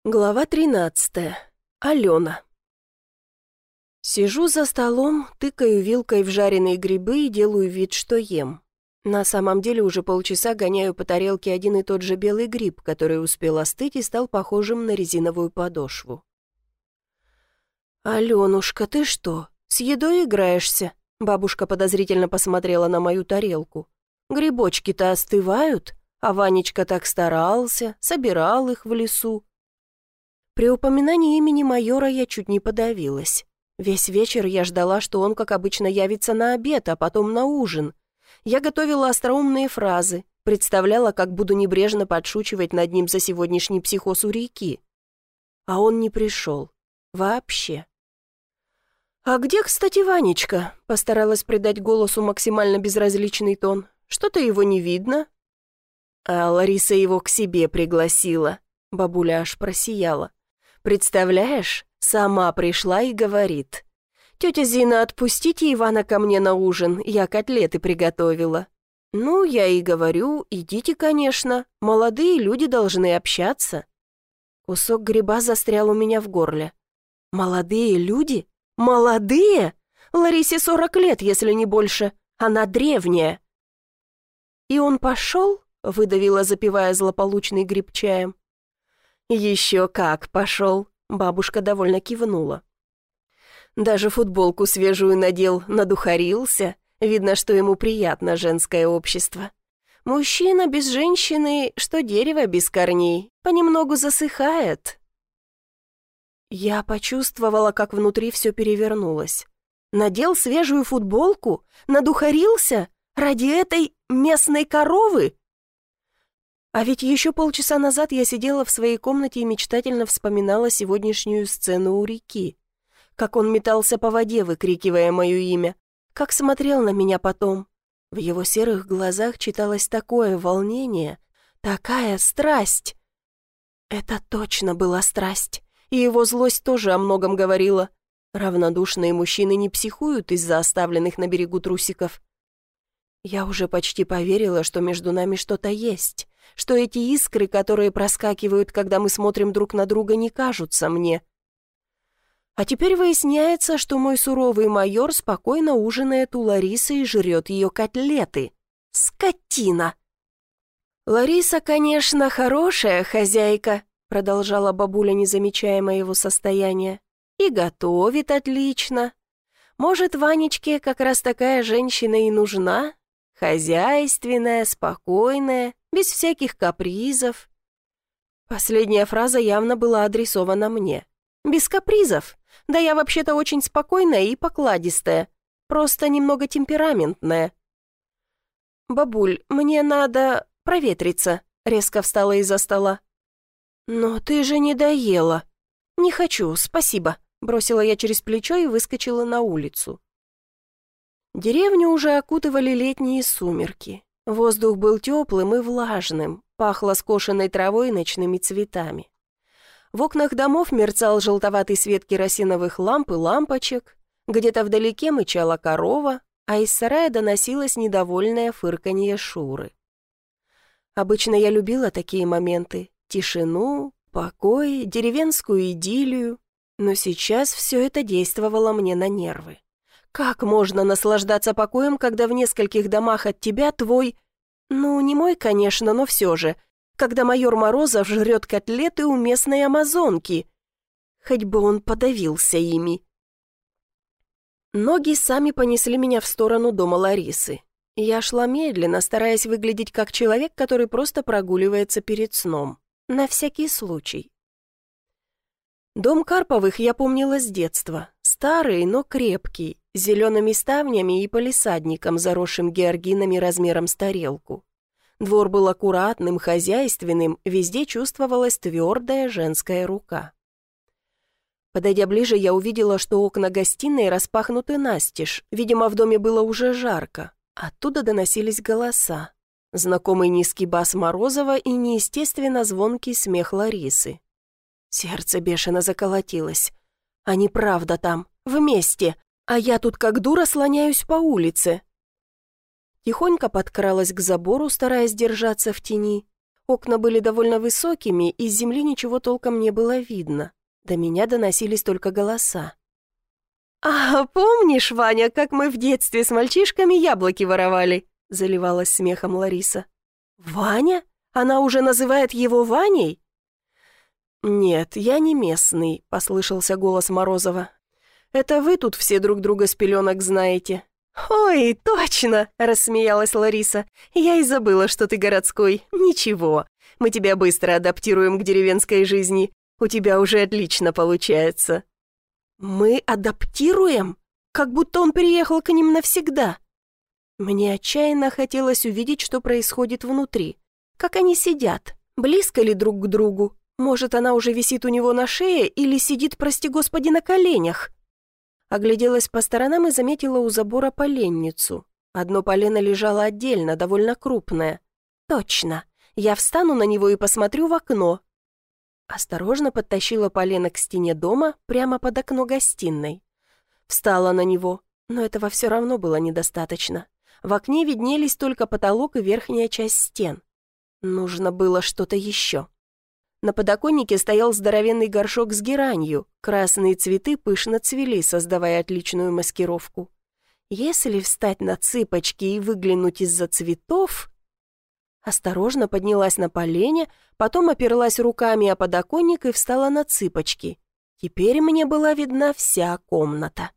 Глава 13. Алена. Сижу за столом, тыкаю вилкой в жареные грибы и делаю вид, что ем. На самом деле уже полчаса гоняю по тарелке один и тот же белый гриб, который успел остыть и стал похожим на резиновую подошву. «Аленушка, ты что, с едой играешься?» Бабушка подозрительно посмотрела на мою тарелку. «Грибочки-то остывают, а Ванечка так старался, собирал их в лесу». При упоминании имени майора я чуть не подавилась. Весь вечер я ждала, что он, как обычно, явится на обед, а потом на ужин. Я готовила остроумные фразы, представляла, как буду небрежно подшучивать над ним за сегодняшний психоз у реки. А он не пришел. Вообще. «А где, кстати, Ванечка?» — постаралась придать голосу максимально безразличный тон. «Что-то его не видно». А Лариса его к себе пригласила. Бабуля аж просияла. «Представляешь, сама пришла и говорит: «Тетя Зина, отпустите Ивана ко мне на ужин, я котлеты приготовила». Ну, я и говорю: «Идите, конечно, молодые люди должны общаться». Кусок гриба застрял у меня в горле. «Молодые люди? Молодые? Ларисе 40 лет, если не больше. Она древняя». «И он пошел?» — выдавила, запивая злополучный гриб чаем. «Еще как пошел», — бабушка довольно кивнула. Даже футболку свежую надел, надухарился. Видно, что ему приятно женское общество. Мужчина без женщины, что дерево без корней, понемногу засыхает. Я почувствовала, как внутри все перевернулось. Надел свежую футболку? Надухарился? Ради этой местной коровы? А ведь еще полчаса назад я сидела в своей комнате и мечтательно вспоминала сегодняшнюю сцену у реки. Как он метался по воде, выкрикивая мое имя. Как смотрел на меня потом. В его серых глазах читалось такое волнение, такая страсть. Это точно была страсть. И его злость тоже о многом говорила. Равнодушные мужчины не психуют из-за оставленных на берегу трусиков. Я уже почти поверила, что между нами что-то есть, что эти искры, которые проскакивают, когда мы смотрим друг на друга, не кажутся мне. А теперь выясняется, что мой суровый майор спокойно ужинает у Ларисы и жрет ее котлеты. Скотина! «Лариса, конечно, хорошая хозяйка», — продолжала бабуля, не замечая моего состояния, «и готовит отлично. Может, Ванечке как раз такая женщина и нужна? Хозяйственная, спокойная, без всяких капризов». Последняя фраза явно была адресована мне. «Без капризов? Да я вообще-то очень спокойная и покладистая, просто немного темпераментная». «Бабуль, мне надо проветриться», — резко встала из-за стола. «Но ты же не доела». «Не хочу, спасибо», — бросила я через плечо и выскочила на улицу. Деревню уже окутывали летние сумерки. Воздух был теплым и влажным, пахло скошенной травой и ночными цветами. В окнах домов мерцал желтоватый свет керосиновых ламп и лампочек, где-то вдалеке мычала корова, а из сарая доносилось недовольное фырканье Шуры. Обычно я любила такие моменты — тишину, покой, деревенскую идиллию, но сейчас все это действовало мне на нервы. Как можно наслаждаться покоем, когда в нескольких домах от тебя твой... Ну, не мой, конечно, но все же. Когда майор Морозов жрет котлеты у местной амазонки. Хоть бы он подавился ими. Ноги сами понесли меня в сторону дома Ларисы. Я шла медленно, стараясь выглядеть как человек, который просто прогуливается перед сном. На всякий случай. Дом Карповых я помнила с детства. Старый, но крепкий, с зелеными ставнями и палисадником, заросшим георгинами размером с тарелку. Двор был аккуратным, хозяйственным, везде чувствовалась твердая женская рука. Подойдя ближе, я увидела, что окна гостиной распахнуты настежь. Видимо, в доме было уже жарко. Оттуда доносились голоса. Знакомый низкий бас Морозова и неестественно звонкий смех Ларисы. Сердце бешено заколотилось. Они правда там, вместе, а я тут как дура слоняюсь по улице. Тихонько подкралась к забору, стараясь держаться в тени. Окна были довольно высокими, из земли ничего толком не было видно. До меня доносились только голоса. «А помнишь, Ваня, как мы в детстве с мальчишками яблоки воровали?» — заливалась смехом Лариса. «Ваня? Она уже называет его Ваней?» «Нет, я не местный», — послышался голос Морозова. «Это вы тут все друг друга с пеленок знаете». «Ой, точно!» — рассмеялась Лариса. «Я и забыла, что ты городской. Ничего, мы тебя быстро адаптируем к деревенской жизни. У тебя уже отлично получается». «Мы адаптируем? Как будто он переехал к ним навсегда». Мне отчаянно хотелось увидеть, что происходит внутри. Как они сидят, близко ли друг к другу. Может, она уже висит у него на шее или сидит, прости господи, на коленях. Огляделась по сторонам и заметила у забора поленницу. Одно полено лежало отдельно, довольно крупное. Точно, я встану на него и посмотрю в окно. Осторожно подтащила полено к стене дома, прямо под окно гостиной. Встала на него, но этого все равно было недостаточно. В окне виднелись только потолок и верхняя часть стен. Нужно было что-то еще. На подоконнике стоял здоровенный горшок с геранью. Красные цветы пышно цвели, создавая отличную маскировку. Если встать на цыпочки и выглянуть из-за цветов... Осторожно поднялась на полене, потом оперлась руками о подоконник и встала на цыпочки. Теперь мне была видна вся комната.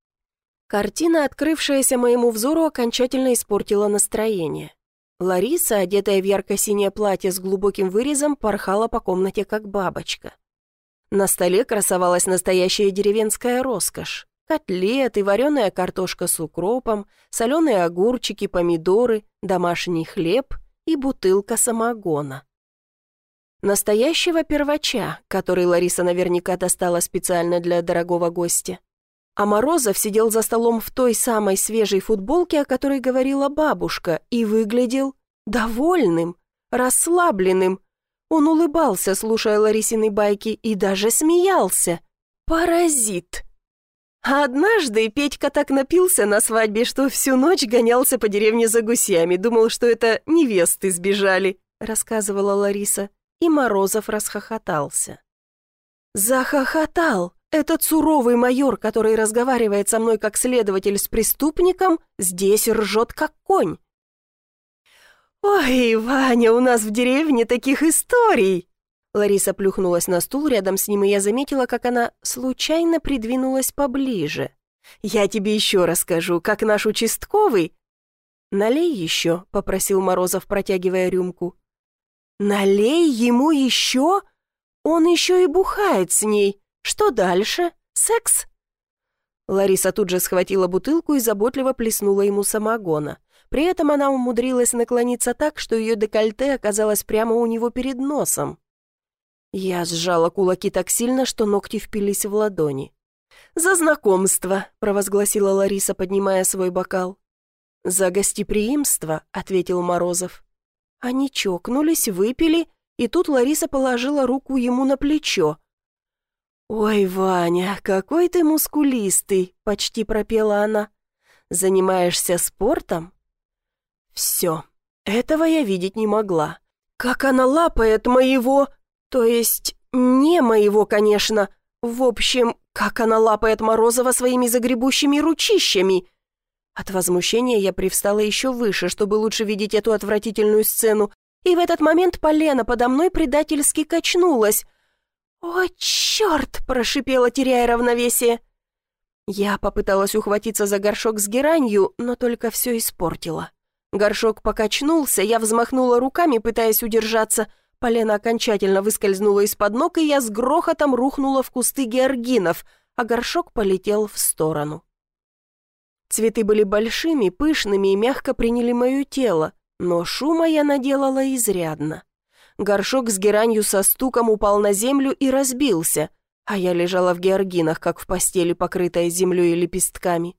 Картина, открывшаяся моему взору, окончательно испортила настроение. Лариса, одетая в ярко-синее платье с глубоким вырезом, порхала по комнате как бабочка. На столе красовалась настоящая деревенская роскошь. Котлеты, вареная картошка с укропом, соленые огурчики, помидоры, домашний хлеб и бутылка самогона. Настоящего первача, который Лариса наверняка достала специально для дорогого гостя. А Морозов сидел за столом в той самой свежей футболке, о которой говорила бабушка, и выглядел довольным, расслабленным. Он улыбался, слушая Ларисины байки, и даже смеялся. Паразит! А однажды Петька так напился на свадьбе, что всю ночь гонялся по деревне за гусями, думал, что это невесты сбежали, рассказывала Лариса, и Морозов расхохотался. Захохотал! Этот суровый майор, который разговаривает со мной как следователь с преступником, здесь ржет как конь. «Ой, Ваня, у нас в деревне таких историй!» Лариса плюхнулась на стул рядом с ним, и я заметила, как она случайно придвинулась поближе. «Я тебе еще расскажу, как наш участковый...» «Налей еще», — попросил Морозов, протягивая рюмку. «Налей ему еще? Он еще и бухает с ней. Что дальше? Секс?» Лариса тут же схватила бутылку и заботливо плеснула ему самогона. При этом она умудрилась наклониться так, что ее декольте оказалось прямо у него перед носом. Я сжала кулаки так сильно, что ногти впились в ладони. «За знакомство», — провозгласила Лариса, поднимая свой бокал. «За гостеприимство», — ответил Морозов. Они чокнулись, выпили, и тут Лариса положила руку ему на плечо. «Ой, Ваня, какой ты мускулистый!» — почти пропела она. «Занимаешься спортом?» «Все, этого я видеть не могла. Как она лапает моего... То есть, не моего, конечно. В общем, как она лапает Морозова своими загребущими ручищами!» От возмущения я привстала еще выше, чтобы лучше видеть эту отвратительную сцену, и в этот момент полено подо мной предательски качнулось. «О, черт!» – прошипела, теряя равновесие. Я попыталась ухватиться за горшок с геранью, но только все испортила. Горшок покачнулся, я взмахнула руками, пытаясь удержаться. Полено окончательно выскользнуло из-под ног, и я с грохотом рухнула в кусты георгинов, а горшок полетел в сторону. Цветы были большими, пышными и мягко приняли мое тело, но шума я наделала изрядно. Горшок с геранью со стуком упал на землю и разбился, а я лежала в георгинах, как в постели, покрытая землей и лепестками.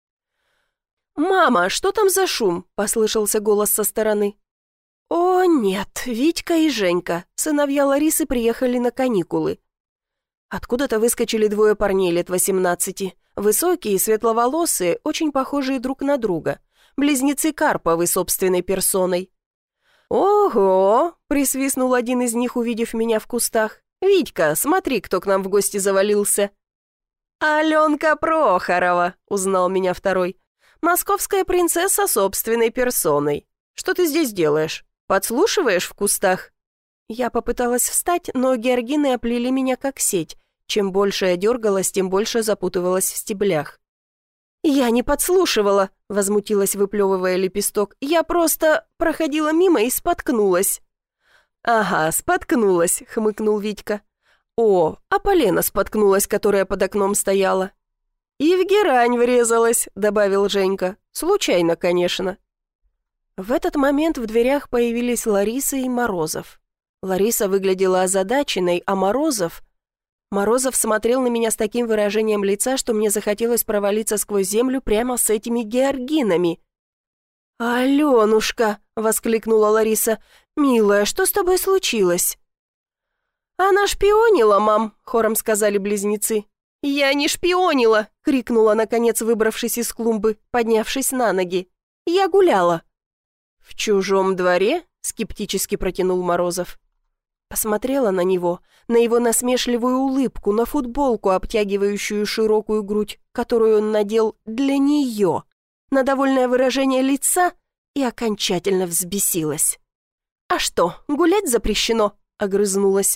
«Мама, что там за шум?» — послышался голос со стороны. «О, нет, Витька и Женька, сыновья Ларисы, приехали на каникулы». Откуда-то выскочили двое парней лет 18, высокие, светловолосые, очень похожие друг на друга, близнецы Карповы собственной персоной. «Ого!» — присвистнул один из них, увидев меня в кустах. «Витька, смотри, кто к нам в гости завалился!» «Аленка Прохорова!» — узнал меня второй. «Московская принцесса собственной персоной. Что ты здесь делаешь? Подслушиваешь в кустах?» Я попыталась встать, но георгины оплели меня как сеть. Чем больше я дергалась, тем больше запутывалась в стеблях. «Я не подслушивала», — возмутилась, выплевывая лепесток. «Я просто проходила мимо и споткнулась». «Ага, споткнулась», — хмыкнул Витька. «О, а полена споткнулась, которая под окном стояла». «И в герань врезалась», — добавил Женька. «Случайно, конечно». В этот момент в дверях появились Лариса и Морозов. Лариса выглядела озадаченной, а Морозов смотрел на меня с таким выражением лица, что мне захотелось провалиться сквозь землю прямо с этими георгинами. «Аленушка!» — воскликнула Лариса. «Милая, что с тобой случилось?» «Она шпионила, мам!» — хором сказали близнецы. «Я не шпионила!» — крикнула, наконец, выбравшись из клумбы, поднявшись на ноги. «Я гуляла!» «В чужом дворе?» — скептически протянул Морозов. Посмотрела на него, на его насмешливую улыбку, на футболку, обтягивающую широкую грудь, которую он надел для нее, на довольное выражение лица и окончательно взбесилась. «А что, гулять запрещено?» — огрызнулась.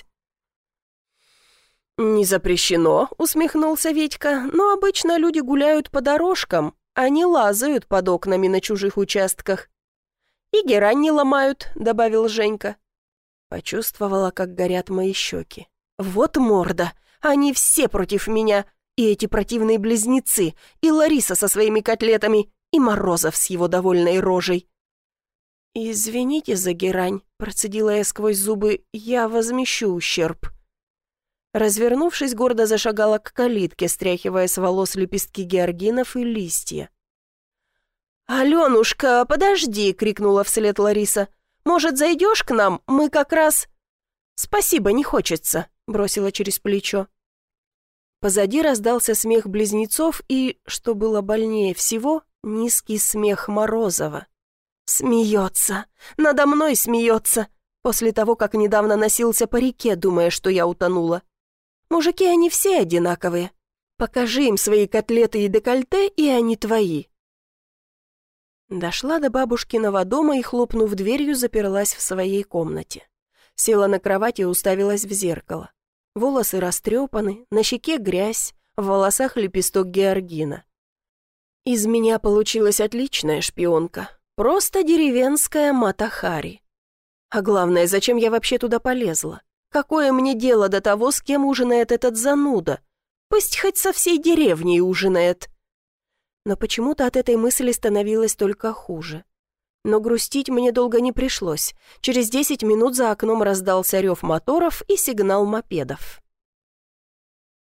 «Не запрещено», — усмехнулся Витька, «но обычно люди гуляют по дорожкам, а не лазают под окнами на чужих участках». «И герань не ломают», — добавил Женька. Почувствовала, как горят мои щеки. «Вот морда! Они все против меня! И эти противные близнецы, и Лариса со своими котлетами, и Морозов с его довольной рожей!» «Извините за герань», — процедила я сквозь зубы, — «я возмещу ущерб». Развернувшись, гордо зашагала к калитке, стряхивая с волос лепестки георгинов и листья. «Аленушка, подожди!» — крикнула вслед Лариса. «Может, зайдешь к нам? Мы как раз...» «Спасибо, не хочется», — бросила через плечо. Позади раздался смех близнецов и, что было больнее всего, низкий смех Морозова. «Смеется! Надо мной смеется!» После того, как недавно носился по реке, думая, что я утонула. «Мужики, они все одинаковые. Покажи им свои котлеты и декольте, и они твои». Дошла до бабушкиного дома и, хлопнув дверью, заперлась в своей комнате. Села на кровати и уставилась в зеркало. Волосы растрепаны, на щеке грязь, в волосах лепесток георгина. Из меня получилась отличная шпионка. Просто деревенская Мата-Хари. А главное, зачем я вообще туда полезла? Какое мне дело до того, с кем ужинает этот зануда? Пусть хоть со всей деревней ужинает. Но почему-то от этой мысли становилось только хуже. Но грустить мне долго не пришлось. Через 10 минут за окном раздался рев моторов и сигнал мопедов.